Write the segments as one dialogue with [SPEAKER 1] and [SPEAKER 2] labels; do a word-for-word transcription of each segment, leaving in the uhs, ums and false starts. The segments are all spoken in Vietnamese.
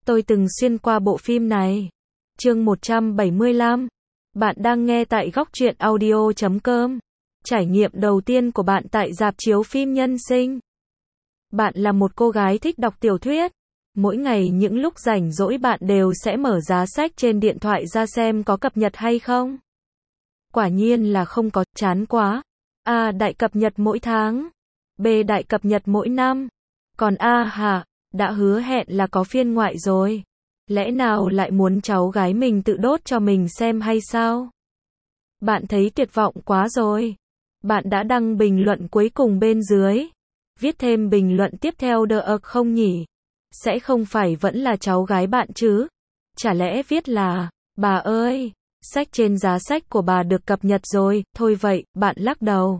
[SPEAKER 1] Tôi từng xuyên qua bộ phim này. Chương một trăm bảy mươi lăm. Bạn đang nghe tại góc truyện audio chấm com. Trải nghiệm đầu tiên của bạn tại rạp chiếu phim Nhân Sinh. Bạn là một cô gái thích đọc tiểu thuyết. Mỗi ngày những lúc rảnh rỗi bạn đều sẽ mở giá sách trên điện thoại ra xem có cập nhật hay không. Quả nhiên là không có, chán quá. A. Đại cập nhật mỗi tháng. B. Đại cập nhật mỗi năm. Còn A hả, đã hứa hẹn là có phiên ngoại rồi. Lẽ nào lại muốn cháu gái mình tự đốt cho mình xem hay sao? Bạn thấy tuyệt vọng quá rồi. Bạn đã đăng bình luận cuối cùng bên dưới. Viết thêm bình luận tiếp theo được không nhỉ? Sẽ không phải vẫn là cháu gái bạn chứ? Chả lẽ viết là, bà ơi, sách trên giá sách của bà được cập nhật rồi, thôi vậy, bạn lắc đầu.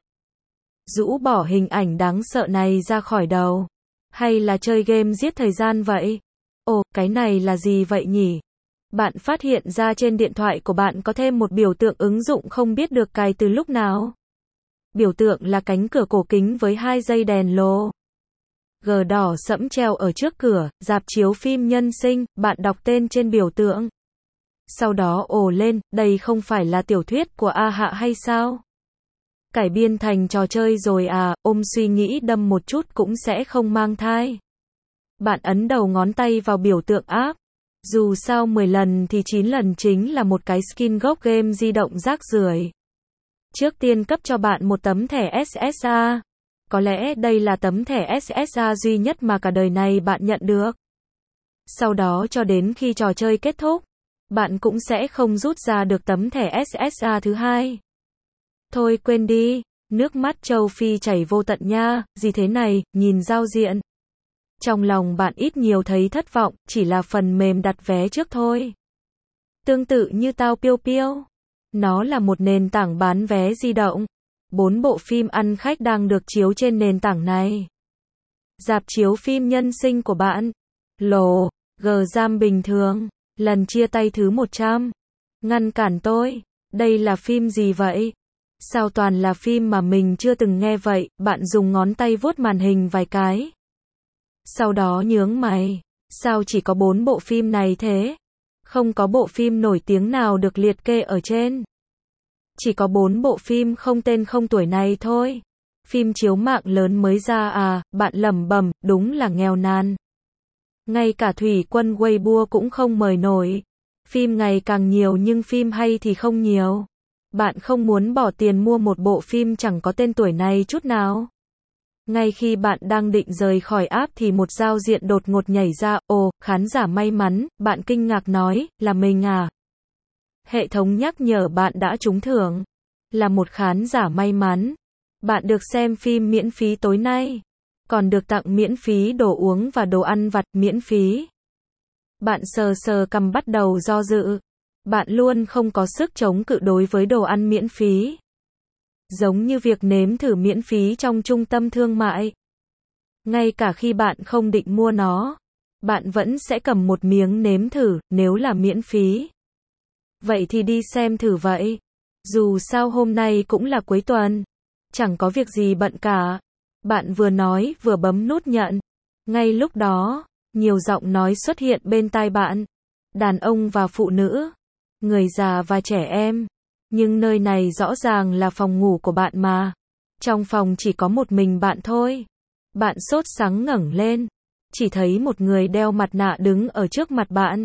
[SPEAKER 1] Rũ bỏ hình ảnh đáng sợ này ra khỏi đầu. Hay là chơi game giết thời gian vậy? Ồ, cái này là gì vậy nhỉ? Bạn phát hiện ra trên điện thoại của bạn có thêm một biểu tượng ứng dụng không biết được cài từ lúc nào. Biểu tượng là cánh cửa cổ kính với hai dây đèn lô G đỏ sẫm treo ở trước cửa, rạp chiếu phim Nhân Sinh, bạn đọc tên trên biểu tượng. Sau đó ồ lên, đây không phải là tiểu thuyết của A Hạ hay sao? Cải biên thành trò chơi rồi à, ôm suy nghĩ đâm một chút cũng sẽ không mang thai. Bạn ấn đầu ngón tay vào biểu tượng app. Dù sao mười lần thì chín lần chính là một cái skin gốc game di động rác rưởi. Trước tiên cấp cho bạn một tấm thẻ ét ét a. Có lẽ đây là tấm thẻ ét ét a duy nhất mà cả đời này bạn nhận được. Sau đó cho đến khi trò chơi kết thúc, bạn cũng sẽ không rút ra được tấm thẻ ét ét a thứ hai. Thôi quên đi, nước mắt châu Phi chảy vô tận nha, gì thế này, nhìn giao diện. Trong lòng bạn ít nhiều thấy thất vọng, chỉ là phần mềm đặt vé trước thôi. Tương tự như Tao Piêu Piêu. Nó là một nền tảng bán vé di động. Bốn bộ phim ăn khách đang được chiếu trên nền tảng này. Rạp chiếu phim Nhân Sinh của bạn. Lồ, G giam bình thường. Lần chia tay thứ một trăm. Ngăn cản tôi. Đây là phim gì vậy? Sao toàn là phim mà mình chưa từng nghe vậy? Bạn dùng ngón tay vuốt màn hình vài cái. Sau đó nhướng mày. Sao chỉ có bốn bộ phim này thế? Không có bộ phim nổi tiếng nào được liệt kê ở trên. Chỉ có bốn bộ phim không tên không tuổi này thôi. Phim chiếu mạng lớn mới ra à, bạn lẩm bẩm, đúng là nghèo nàn. Ngay cả thủy quân Weibo cũng không mời nổi. Phim ngày càng nhiều nhưng phim hay thì không nhiều. Bạn không muốn bỏ tiền mua một bộ phim chẳng có tên tuổi này chút nào. Ngay khi bạn đang định rời khỏi app thì một giao diện đột ngột nhảy ra, ồ, khán giả may mắn, bạn kinh ngạc nói, là mình à? Hệ thống nhắc nhở bạn đã trúng thưởng. Là một khán giả may mắn. Bạn được xem phim miễn phí tối nay. Còn được tặng miễn phí đồ uống và đồ ăn vặt miễn phí. Bạn sờ sờ cằm bắt đầu do dự. Bạn luôn không có sức chống cự đối với đồ ăn miễn phí. Giống như việc nếm thử miễn phí trong trung tâm thương mại. Ngay cả khi bạn không định mua nó, bạn vẫn sẽ cầm một miếng nếm thử, nếu là miễn phí. Vậy thì đi xem thử vậy. Dù sao hôm nay cũng là cuối tuần. Chẳng có việc gì bận cả. Bạn vừa nói vừa bấm nút nhận. Ngay lúc đó, nhiều giọng nói xuất hiện bên tai bạn. Đàn ông và phụ nữ. Người già và trẻ em. Nhưng nơi này rõ ràng là phòng ngủ của bạn mà. Trong phòng chỉ có một mình bạn thôi. Bạn sốt sắng ngẩng lên. Chỉ thấy một người đeo mặt nạ đứng ở trước mặt bạn.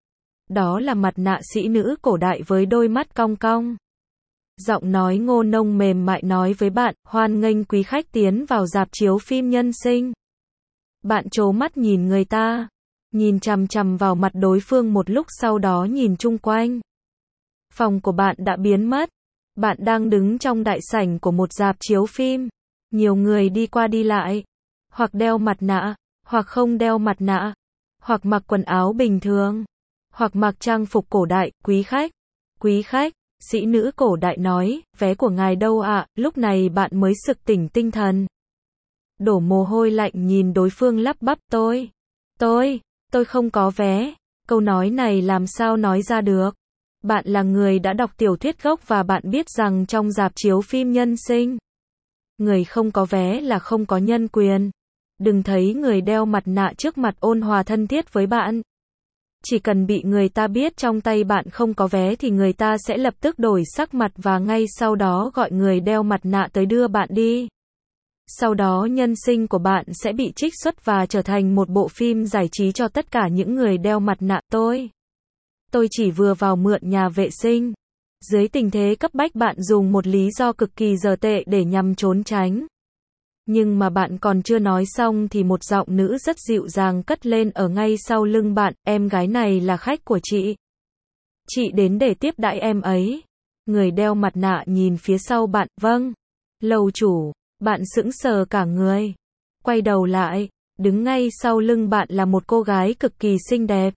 [SPEAKER 1] Đó là mặt nạ sĩ nữ cổ đại với đôi mắt cong cong. Giọng nói ngô nông mềm mại nói với bạn, hoan nghênh quý khách tiến vào rạp chiếu phim Nhân Sinh. Bạn trố mắt nhìn người ta. Nhìn chằm chằm vào mặt đối phương một lúc sau đó nhìn chung quanh. Phòng của bạn đã biến mất. Bạn đang đứng trong đại sảnh của một rạp chiếu phim. Nhiều người đi qua đi lại. Hoặc đeo mặt nạ, hoặc không đeo mặt nạ. Hoặc mặc quần áo bình thường. Hoặc mặc trang phục cổ đại, quý khách. Quý khách, sĩ nữ cổ đại nói, vé của ngài đâu ạ? À? Lúc này bạn mới sực tỉnh tinh thần. Đổ mồ hôi lạnh nhìn đối phương lắp bắp tôi. Tôi, tôi không có vé. Câu nói này làm sao nói ra được? Bạn là người đã đọc tiểu thuyết gốc và bạn biết rằng trong rạp chiếu phim Nhân Sinh, người không có vé là không có nhân quyền. Đừng thấy người đeo mặt nạ trước mặt ôn hòa thân thiết với bạn. Chỉ cần bị người ta biết trong tay bạn không có vé thì người ta sẽ lập tức đổi sắc mặt và ngay sau đó gọi người đeo mặt nạ tới đưa bạn đi. Sau đó nhân sinh của bạn sẽ bị trích xuất và trở thành một bộ phim giải trí cho tất cả những người đeo mặt nạ. Tôi. Tôi chỉ vừa vào mượn nhà vệ sinh. Dưới tình thế cấp bách bạn dùng một lý do cực kỳ dở tệ để nhằm trốn tránh. Nhưng mà bạn còn chưa nói xong thì một giọng nữ rất dịu dàng cất lên ở ngay sau lưng bạn, em gái này là khách của chị. Chị đến để tiếp đãi em ấy. Người đeo mặt nạ nhìn phía sau bạn, vâng. Lầu chủ, bạn sững sờ cả người. Quay đầu lại, đứng ngay sau lưng bạn là một cô gái cực kỳ xinh đẹp.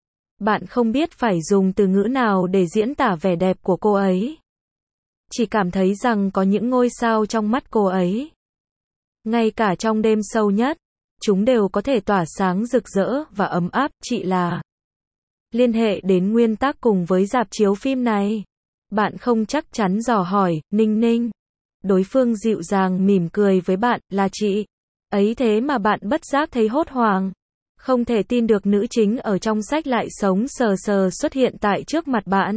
[SPEAKER 1] Bạn không biết phải dùng từ ngữ nào để diễn tả vẻ đẹp của cô ấy. Chỉ cảm thấy rằng có những ngôi sao trong mắt cô ấy. Ngay cả trong đêm sâu nhất, chúng đều có thể tỏa sáng rực rỡ và ấm áp. Chị là. Liên hệ đến nguyên tác cùng với rạp chiếu phim này. Bạn không chắc chắn dò hỏi, Ninh Ninh. Đối phương dịu dàng mỉm cười với bạn, là chị. Ấy thế mà bạn bất giác thấy hốt hoảng. Không thể tin được nữ chính ở trong sách lại sống sờ sờ xuất hiện tại trước mặt bạn.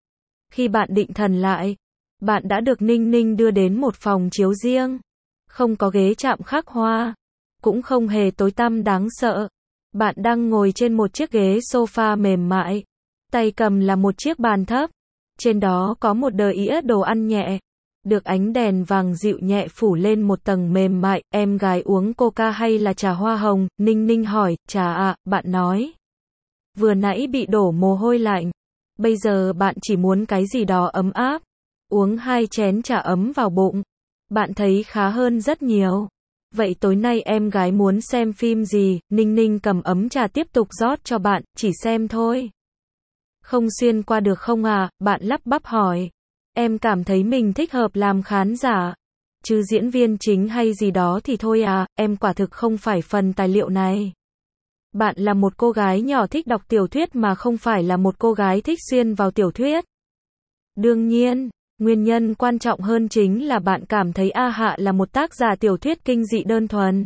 [SPEAKER 1] Khi bạn định thần lại, bạn đã được Ninh Ninh đưa đến một phòng chiếu riêng. Không có ghế chạm khắc hoa. Cũng không hề tối tăm đáng sợ. Bạn đang ngồi trên một chiếc ghế sofa mềm mại. Tay cầm là một chiếc bàn thấp. Trên đó có một đờ ĩa đồ ăn nhẹ. Được ánh đèn vàng dịu nhẹ phủ lên một tầng mềm mại. Em gái uống coca hay là trà hoa hồng? Ninh Ninh hỏi. Trà ạ, bạn nói. Vừa nãy bị đổ mồ hôi lạnh. Bây giờ bạn chỉ muốn cái gì đó ấm áp. Uống hai chén trà ấm vào bụng. Bạn thấy khá hơn rất nhiều. Vậy tối nay em gái muốn xem phim gì? Ninh Ninh cầm ấm trà tiếp tục rót cho bạn, chỉ xem thôi. Không xuyên qua được không à? Bạn lắp bắp hỏi. Em cảm thấy mình thích hợp làm khán giả. Chứ diễn viên chính hay gì đó thì thôi à, em quả thực không phải phần tài liệu này. Bạn là một cô gái nhỏ thích đọc tiểu thuyết mà không phải là một cô gái thích xuyên vào tiểu thuyết. Đương nhiên. Nguyên nhân quan trọng hơn chính là bạn cảm thấy A Hạ là một tác giả tiểu thuyết kinh dị đơn thuần.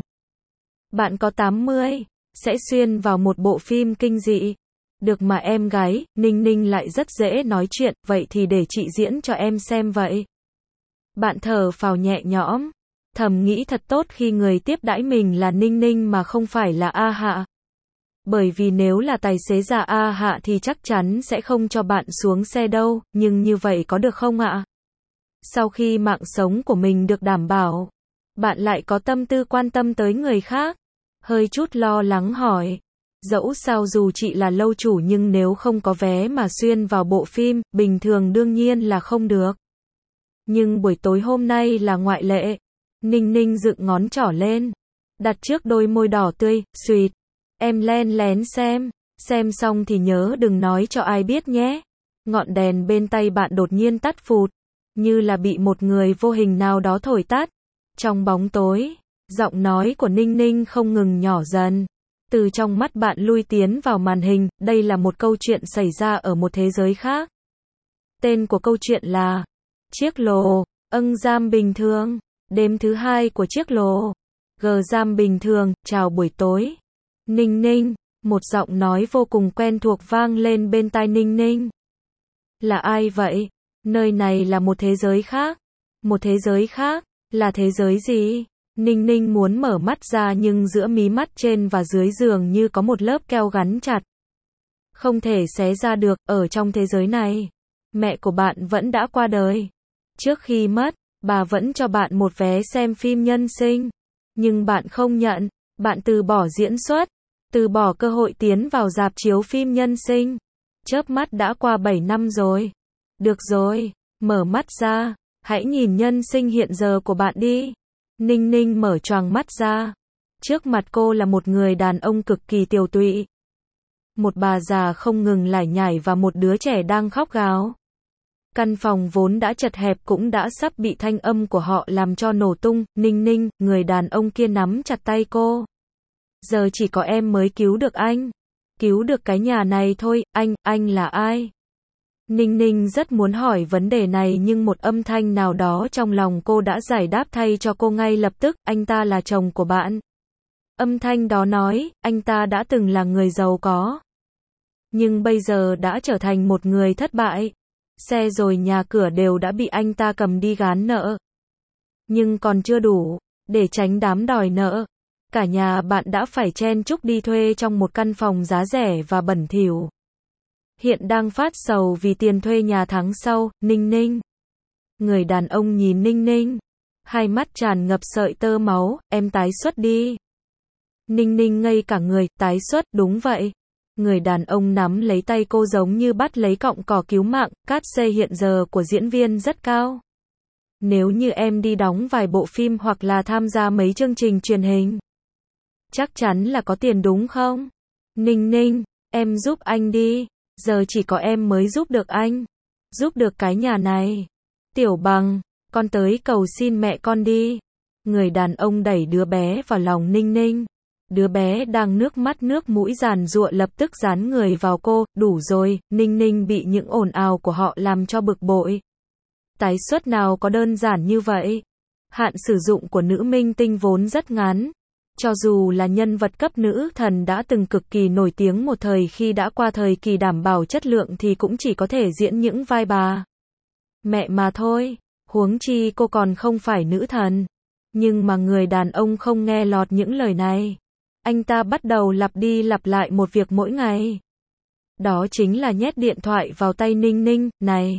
[SPEAKER 1] Bạn có tám mươi, sẽ xuyên vào một bộ phim kinh dị. Được mà em gái, Ninh Ninh lại rất dễ nói chuyện, vậy thì để chị diễn cho em xem vậy. Bạn thở phào nhẹ nhõm, thầm nghĩ thật tốt khi người tiếp đãi mình là Ninh Ninh mà không phải là A Hạ. Bởi vì nếu là tài xế già A Hạ thì chắc chắn sẽ không cho bạn xuống xe đâu, nhưng như vậy có được không ạ? Sau khi mạng sống của mình được đảm bảo, bạn lại có tâm tư quan tâm tới người khác. Hơi chút lo lắng hỏi. Dẫu sao dù chị là lâu chủ nhưng nếu không có vé mà xuyên vào bộ phim, bình thường đương nhiên là không được. Nhưng buổi tối hôm nay là ngoại lệ. Ninh Ninh dựng ngón trỏ lên. Đặt trước đôi môi đỏ tươi, sweet. Em len lén xem, xem xong thì nhớ đừng nói cho ai biết nhé. Ngọn đèn bên tay bạn đột nhiên tắt phụt, như là bị một người vô hình nào đó thổi tắt. Trong bóng tối, giọng nói của Ninh Ninh không ngừng nhỏ dần. Từ trong mắt bạn lui tiến vào màn hình, đây là một câu chuyện xảy ra ở một thế giới khác. Tên của câu chuyện là Chiếc lồ, âng giam bình thường, đêm thứ hai của chiếc lồ. Gờ giam bình thường, chào buổi tối. Ninh Ninh, một giọng nói vô cùng quen thuộc vang lên bên tai Ninh Ninh. Là ai vậy? Nơi này là một thế giới khác. Một thế giới khác? Là thế giới gì? Ninh Ninh muốn mở mắt ra nhưng giữa mí mắt trên và dưới giường như có một lớp keo gắn chặt. Không thể xé ra được, ở trong thế giới này. Mẹ của bạn vẫn đã qua đời. Trước khi mất, bà vẫn cho bạn một vé xem phim nhân sinh. Nhưng bạn không nhận. Bạn từ bỏ diễn xuất, từ bỏ cơ hội tiến vào rạp chiếu phim nhân sinh. Chớp mắt đã qua bảy năm rồi. Được rồi, mở mắt ra, hãy nhìn nhân sinh hiện giờ của bạn đi. Ninh Ninh mở choàng mắt ra. Trước mặt cô là một người đàn ông cực kỳ tiều tụy. Một bà già không ngừng lải nhải và một đứa trẻ đang khóc gào. Căn phòng vốn đã chật hẹp cũng đã sắp bị thanh âm của họ làm cho nổ tung. Ninh Ninh, người đàn ông kia nắm chặt tay cô. Giờ chỉ có em mới cứu được anh. Cứu được cái nhà này thôi, anh, anh là ai? Ninh Ninh rất muốn hỏi vấn đề này nhưng một âm thanh nào đó trong lòng cô đã giải đáp thay cho cô ngay lập tức, anh ta là chồng của bạn. Âm thanh đó nói, anh ta đã từng là người giàu có. Nhưng bây giờ đã trở thành một người thất bại. Xe rồi nhà cửa đều đã bị anh ta cầm đi gán nợ. Nhưng còn chưa đủ, để tránh đám đòi nợ, cả nhà bạn đã phải chen chúc đi thuê trong một căn phòng giá rẻ và bẩn thỉu. Hiện đang phát sầu vì tiền thuê nhà tháng sau, Ninh Ninh. Người đàn ông nhìn Ninh Ninh, hai mắt tràn ngập sợi tơ máu, em tái xuất đi. Ninh Ninh ngây cả người, tái xuất, đúng vậy. Người đàn ông nắm lấy tay cô giống như bắt lấy cọng cỏ cứu mạng, cát xê hiện giờ của diễn viên rất cao. Nếu như em đi đóng vài bộ phim hoặc là tham gia mấy chương trình truyền hình, chắc chắn là có tiền đúng không? Ninh Ninh, em giúp anh đi. Giờ chỉ có em mới giúp được anh. Giúp được cái nhà này. Tiểu Bằng, con tới cầu xin mẹ con đi. Người đàn ông đẩy đứa bé vào lòng Ninh Ninh. Đứa bé đang nước mắt nước mũi giàn giụa lập tức dán người vào cô. Đủ rồi, Ninh Ninh bị những ồn ào của họ làm cho bực bội. Tái xuất nào có đơn giản như vậy. Hạn sử dụng của nữ minh tinh vốn rất ngắn. Cho dù là nhân vật cấp nữ thần đã từng cực kỳ nổi tiếng một thời khi đã qua thời kỳ đảm bảo chất lượng thì cũng chỉ có thể diễn những vai bà mẹ mà thôi. Huống chi cô còn không phải nữ thần. Nhưng mà người đàn ông không nghe lọt những lời này. Anh ta bắt đầu lặp đi lặp lại một việc mỗi ngày. Đó chính là nhét điện thoại vào tay Ninh Ninh. Này,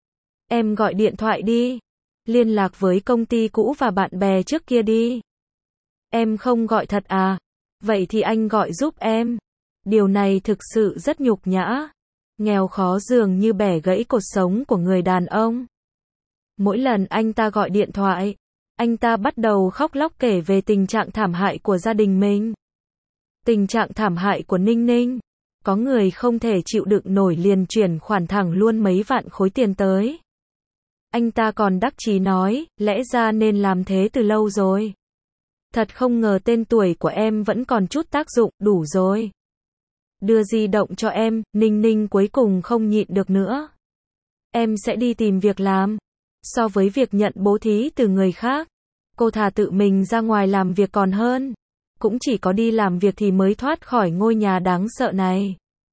[SPEAKER 1] em gọi điện thoại đi. Liên lạc với công ty cũ và bạn bè trước kia đi. Em không gọi thật à? Vậy thì anh gọi giúp em. Điều này thực sự rất nhục nhã. Nghèo khó dường như bẻ gãy cột sống của người đàn ông. Mỗi lần anh ta gọi điện thoại, anh ta bắt đầu khóc lóc kể về tình trạng thảm hại của gia đình mình. Tình trạng thảm hại của Ninh Ninh. Có người không thể chịu đựng nổi liền chuyển khoản thẳng luôn mấy vạn khối tiền tới. Anh ta còn đắc chí nói, lẽ ra nên làm thế từ lâu rồi. Thật không ngờ tên tuổi của em vẫn còn chút tác dụng, đủ rồi. Đưa di động cho em, Ninh Ninh cuối cùng không nhịn được nữa. Em sẽ đi tìm việc làm. So với việc nhận bố thí từ người khác, cô thà tự mình ra ngoài làm việc còn hơn. Cũng chỉ có đi làm việc thì mới thoát khỏi ngôi nhà đáng sợ này.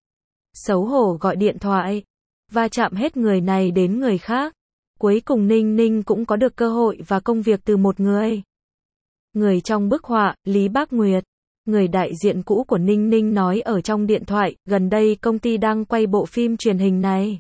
[SPEAKER 1] Xấu hổ gọi điện thoại, va chạm hết người này đến người khác. Cuối cùng Ninh Ninh cũng có được cơ hội và công việc từ một người. Người trong bức họa, Lý Bác Nguyệt. Người đại diện cũ của Ninh Ninh nói ở trong điện thoại, gần đây công ty đang quay bộ phim truyền hình này.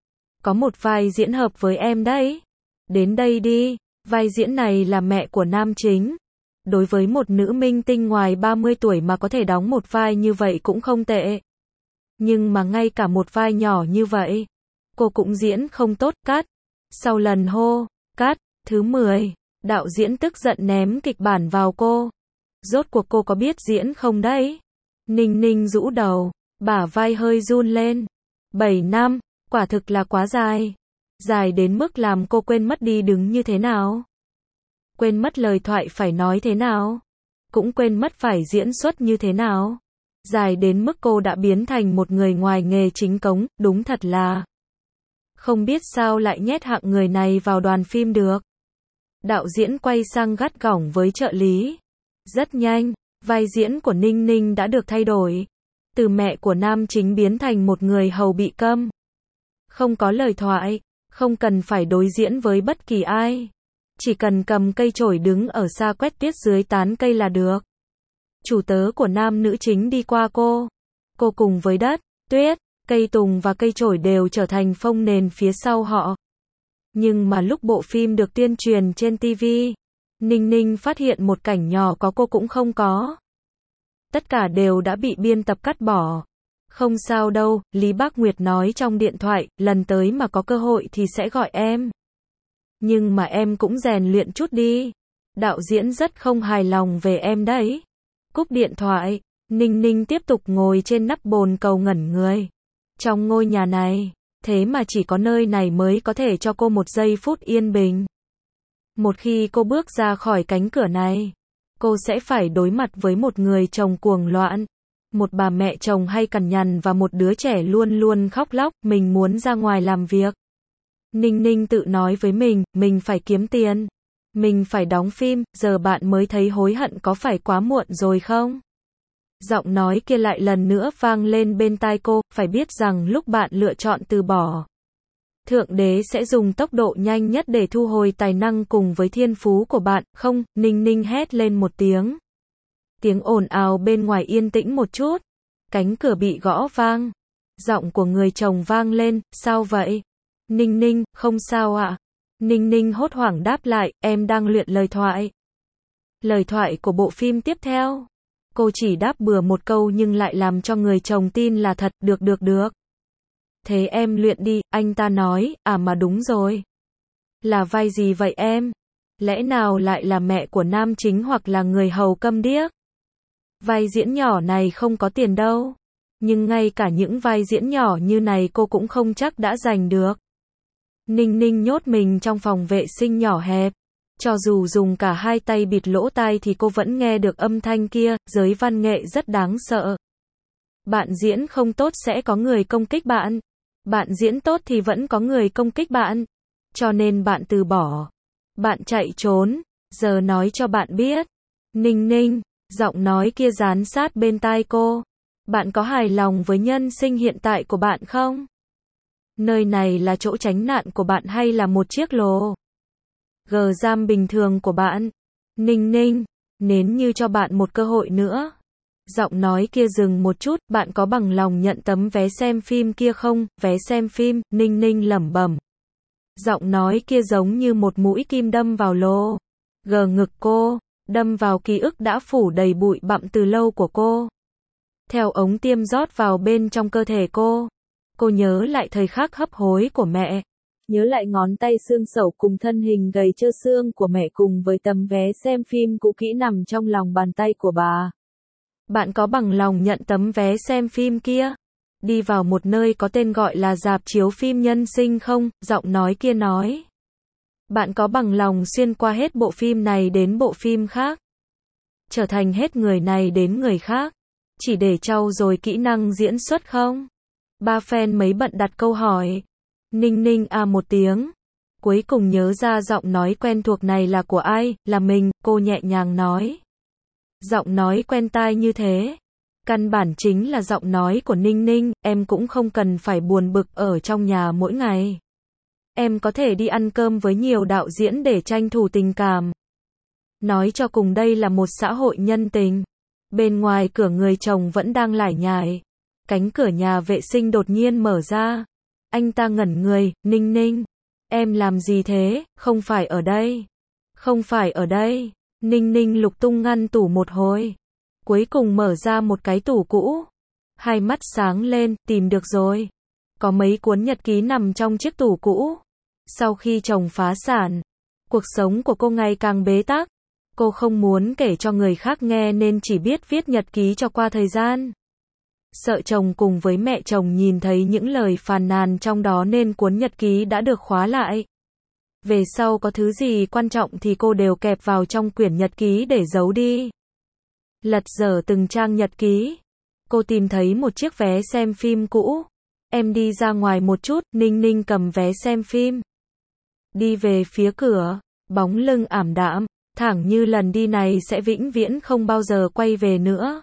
[SPEAKER 1] Có một vai diễn hợp với em đấy. Đến đây đi, vai diễn này là mẹ của nam chính. Đối với một nữ minh tinh ngoài ba mươi tuổi mà có thể đóng một vai như vậy cũng không tệ. Nhưng mà ngay cả một vai nhỏ như vậy, cô cũng diễn không tốt, cắt. Sau lần hô, cắt, thứ mười, đạo diễn tức giận ném kịch bản vào cô. Rốt cuộc cô có biết diễn không đấy? Ninh Ninh rũ đầu, bả vai hơi run lên. bảy năm, quả thực là quá dài. Dài đến mức làm cô quên mất đi đứng như thế nào. Quên mất lời thoại phải nói thế nào. Cũng quên mất phải diễn xuất như thế nào. Dài đến mức cô đã biến thành một người ngoài nghề chính cống, đúng thật là không biết sao lại nhét hạng người này vào đoàn phim được. Đạo diễn quay sang gắt gỏng với trợ lý. Rất nhanh, vai diễn của Ninh Ninh đã được thay đổi. Từ mẹ của nam chính biến thành một người hầu bị câm. Không có lời thoại, không cần phải đối diễn với bất kỳ ai. Chỉ cần cầm cây chổi đứng ở xa quét tuyết dưới tán cây là được. Chủ tớ của nam nữ chính đi qua cô. Cô cùng với đất, tuyết, cây tùng và cây chổi đều trở thành phông nền phía sau họ. Nhưng mà lúc bộ phim được tuyên truyền trên ti vi, Ninh Ninh phát hiện một cảnh nhỏ có cô cũng không có. Tất cả đều đã bị biên tập cắt bỏ. Không sao đâu, Lý Bác Nguyệt nói trong điện thoại, lần tới mà có cơ hội thì sẽ gọi em. Nhưng mà em cũng rèn luyện chút đi. Đạo diễn rất không hài lòng về em đấy. Cúp điện thoại, Ninh Ninh tiếp tục ngồi trên nắp bồn cầu ngẩn người. Trong ngôi nhà này, thế mà chỉ có nơi này mới có thể cho cô một giây phút yên bình. Một khi cô bước ra khỏi cánh cửa này, cô sẽ phải đối mặt với một người chồng cuồng loạn, một bà mẹ chồng hay cằn nhằn và một đứa trẻ luôn luôn khóc lóc, mình muốn ra ngoài làm việc. Ninh Ninh tự nói với mình, mình phải kiếm tiền, mình phải đóng phim, giờ bạn mới thấy hối hận có phải quá muộn rồi không? Giọng nói kia lại lần nữa vang lên bên tai cô, phải biết rằng lúc bạn lựa chọn từ bỏ, Thượng Đế sẽ dùng tốc độ nhanh nhất để thu hồi tài năng cùng với thiên phú của bạn, không, Ninh Ninh hét lên một tiếng. Tiếng ồn ào bên ngoài yên tĩnh một chút, cánh cửa bị gõ vang. Giọng của người chồng vang lên, sao vậy? Ninh Ninh, không sao ạ. Ninh Ninh hốt hoảng đáp lại, em đang luyện lời thoại. Lời thoại của bộ phim tiếp theo. Cô chỉ đáp bừa một câu nhưng lại làm cho người chồng tin là thật, được được được. Thế em luyện đi, anh ta nói, à mà đúng rồi. Là vai gì vậy em? Lẽ nào lại là mẹ của nam chính hoặc là người hầu câm điếc? Vai diễn nhỏ này không có tiền đâu. Nhưng ngay cả những vai diễn nhỏ như này cô cũng không chắc đã giành được. Ninh Ninh nhốt mình trong phòng vệ sinh nhỏ hẹp. Cho dù dùng cả hai tay bịt lỗ tai thì cô vẫn nghe được âm thanh kia, giới văn nghệ rất đáng sợ. Bạn diễn không tốt sẽ có người công kích bạn. Bạn diễn tốt thì vẫn có người công kích bạn. Cho nên bạn từ bỏ. Bạn chạy trốn. Giờ nói cho bạn biết. Ninh Ninh, giọng nói kia dán sát bên tai cô. Bạn có hài lòng với nhân sinh hiện tại của bạn không? Nơi này là chỗ tránh nạn của bạn hay là một chiếc lồ gờ giam bình thường của bạn? Ninh Ninh, nếu như cho bạn một cơ hội nữa. Giọng nói kia dừng một chút, bạn có bằng lòng nhận tấm vé xem phim kia không? Vé xem phim, Ninh Ninh lẩm bẩm. Giọng nói kia giống như một mũi kim đâm vào lồ gờ ngực cô, đâm vào ký ức đã phủ đầy bụi bặm từ lâu của cô. Theo ống tiêm rót vào bên trong cơ thể cô. Cô nhớ lại thời khắc hấp hối của mẹ. Nhớ lại ngón tay xương xẩu cùng thân hình gầy trơ xương của mẹ cùng với tấm vé xem phim cũ kỹ nằm trong lòng bàn tay của bà. Bạn có bằng lòng nhận tấm vé xem phim kia? Đi vào một nơi có tên gọi là rạp chiếu phim nhân sinh không? Giọng nói kia nói. Bạn có bằng lòng xuyên qua hết bộ phim này đến bộ phim khác? Trở thành hết người này đến người khác? Chỉ để trau dồi kỹ năng diễn xuất không? Ba fan mấy bận đặt câu hỏi. Ninh Ninh à một tiếng. Cuối cùng nhớ ra giọng nói quen thuộc này là của ai, là mình, cô nhẹ nhàng nói. Giọng nói quen tai như thế. Căn bản chính là giọng nói của Ninh Ninh, em cũng không cần phải buồn bực ở trong nhà mỗi ngày. Em có thể đi ăn cơm với nhiều đạo diễn để tranh thủ tình cảm. Nói cho cùng đây là một xã hội nhân tình. Bên ngoài cửa người chồng vẫn đang lải nhải. Cánh cửa nhà vệ sinh đột nhiên mở ra. Anh ta ngẩn người, Ninh Ninh. Em làm gì thế, không phải ở đây. Không phải ở đây. Ninh Ninh lục tung ngăn tủ một hồi. Cuối cùng mở ra một cái tủ cũ. Hai mắt sáng lên, tìm được rồi. Có mấy cuốn nhật ký nằm trong chiếc tủ cũ. Sau khi chồng phá sản, cuộc sống của cô ngày càng bế tắc. Cô không muốn kể cho người khác nghe nên chỉ biết viết nhật ký cho qua thời gian. Sợ chồng cùng với mẹ chồng nhìn thấy những lời phàn nàn trong đó nên cuốn nhật ký đã được khóa lại. Về sau có thứ gì quan trọng thì cô đều kẹp vào trong quyển nhật ký để giấu đi. Lật dở từng trang nhật ký. Cô tìm thấy một chiếc vé xem phim cũ. Em đi ra ngoài một chút, Ninh Ninh cầm vé xem phim. Đi về phía cửa, bóng lưng ảm đạm, thẳng như lần đi này sẽ vĩnh viễn không bao giờ quay về nữa.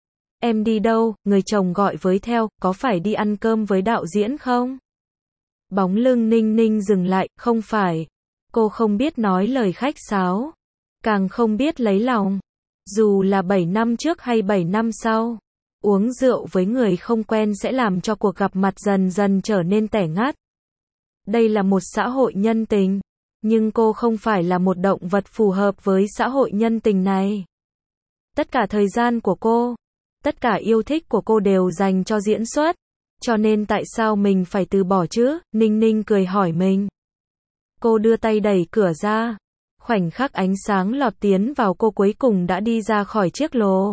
[SPEAKER 1] Em đi đâu? Người chồng gọi với theo, có phải đi ăn cơm với đạo diễn không? Bóng lưng Ninh Ninh dừng lại, không phải. Cô không biết nói lời khách sáo, càng không biết lấy lòng. Dù là bảy năm trước hay bảy năm sau, uống rượu với người không quen sẽ làm cho cuộc gặp mặt dần dần trở nên tẻ ngắt. Đây là một xã hội nhân tình, nhưng cô không phải là một động vật phù hợp với xã hội nhân tình này. Tất cả thời gian của cô, tất cả yêu thích của cô đều dành cho diễn xuất. Cho nên tại sao mình phải từ bỏ chứ? Ninh Ninh cười hỏi mình. Cô đưa tay đẩy cửa ra. Khoảnh khắc ánh sáng lọt tiến vào cô cuối cùng đã đi ra khỏi chiếc lồ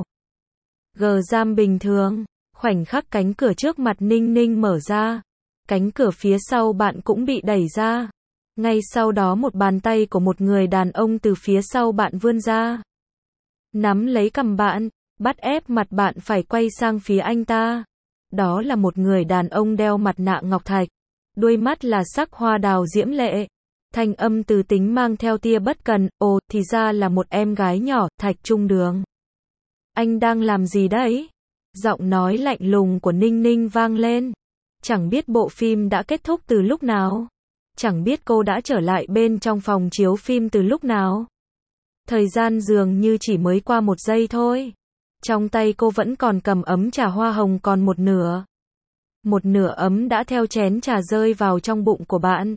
[SPEAKER 1] gờ giam bình thường. Khoảnh khắc cánh cửa trước mặt Ninh Ninh mở ra. Cánh cửa phía sau bạn cũng bị đẩy ra. Ngay sau đó một bàn tay của một người đàn ông từ phía sau bạn vươn ra. Nắm lấy cằm bạn, bắt ép mặt bạn phải quay sang phía anh ta. Đó là một người đàn ông đeo mặt nạ ngọc thạch. Đôi mắt là sắc hoa đào diễm lệ. Thanh âm từ tính mang theo tia bất cần, ồ, thì ra là một em gái nhỏ, Thạch Trung Đường. Anh đang làm gì đấy? Giọng nói lạnh lùng của Ninh Ninh vang lên. Chẳng biết bộ phim đã kết thúc từ lúc nào. Chẳng biết cô đã trở lại bên trong phòng chiếu phim từ lúc nào. Thời gian dường như chỉ mới qua một giây thôi. Trong tay cô vẫn còn cầm ấm trà hoa hồng còn một nửa. Một nửa ấm đã theo chén trà rơi vào trong bụng của bạn.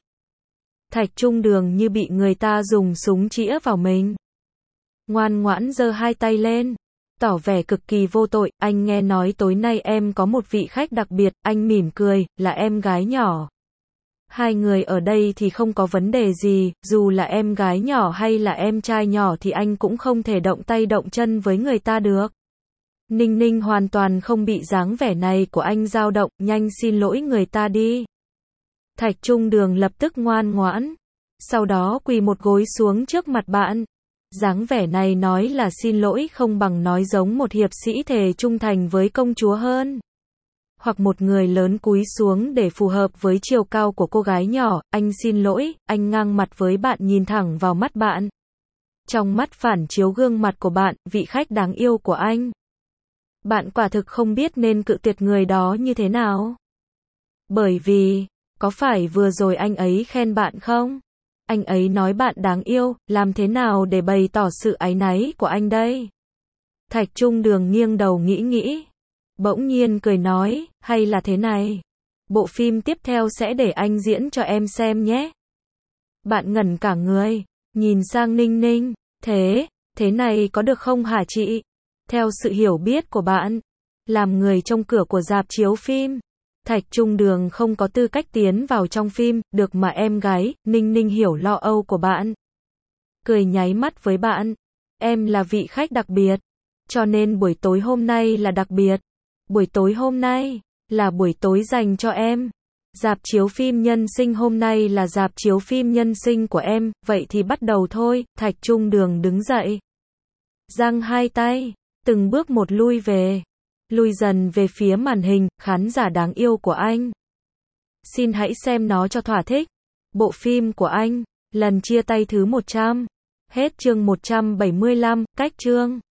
[SPEAKER 1] Thạch Trung Đường như bị người ta dùng súng chĩa vào mình. Ngoan ngoãn giơ hai tay lên, tỏ vẻ cực kỳ vô tội. Anh nghe nói tối nay em có một vị khách đặc biệt. Anh mỉm cười, là em gái nhỏ. Hai người ở đây thì không có vấn đề gì, dù là em gái nhỏ hay là em trai nhỏ thì anh cũng không thể động tay động chân với người ta được. Ninh Ninh hoàn toàn không bị dáng vẻ này của anh dao động, nhanh xin lỗi người ta đi. Thạch Trung Đường lập tức ngoan ngoãn, sau đó quỳ một gối xuống trước mặt bạn. Dáng vẻ này nói là xin lỗi không bằng nói giống một hiệp sĩ thề trung thành với công chúa hơn. Hoặc một người lớn cúi xuống để phù hợp với chiều cao của cô gái nhỏ. Anh xin lỗi, anh ngang mặt với bạn nhìn thẳng vào mắt bạn. Trong mắt phản chiếu gương mặt của bạn, vị khách đáng yêu của anh. Bạn quả thực không biết nên cự tuyệt người đó như thế nào. Bởi vì, có phải vừa rồi anh ấy khen bạn không? Anh ấy nói bạn đáng yêu, làm thế nào để bày tỏ sự áy náy của anh đây? Thạch Trung Đường nghiêng đầu nghĩ nghĩ. Bỗng nhiên cười nói, hay là thế này? Bộ phim tiếp theo sẽ để anh diễn cho em xem nhé. Bạn ngẩn cả người, nhìn sang Ninh Ninh. Thế, thế này có được không hả chị? Theo sự hiểu biết của bạn, làm người trông cửa của rạp chiếu phim, Thạch Trung Đường không có tư cách tiến vào trong phim, được mà em gái. Ninh Ninh hiểu lo âu của bạn. Cười nháy mắt với bạn. Em là vị khách đặc biệt, cho nên buổi tối hôm nay là đặc biệt. Buổi tối hôm nay là buổi tối dành cho em. Rạp chiếu phim Nhân Sinh hôm nay là rạp chiếu phim nhân sinh của em, vậy thì bắt đầu thôi. Thạch Trung Đường đứng dậy, giang hai tay, từng bước một lui về, lui dần về phía màn hình. Khán giả đáng yêu của anh, xin hãy xem nó cho thỏa thích. Bộ phim của anh, lần chia tay thứ một trăm. Hết chương một trăm bảy mươi lăm, cách chương.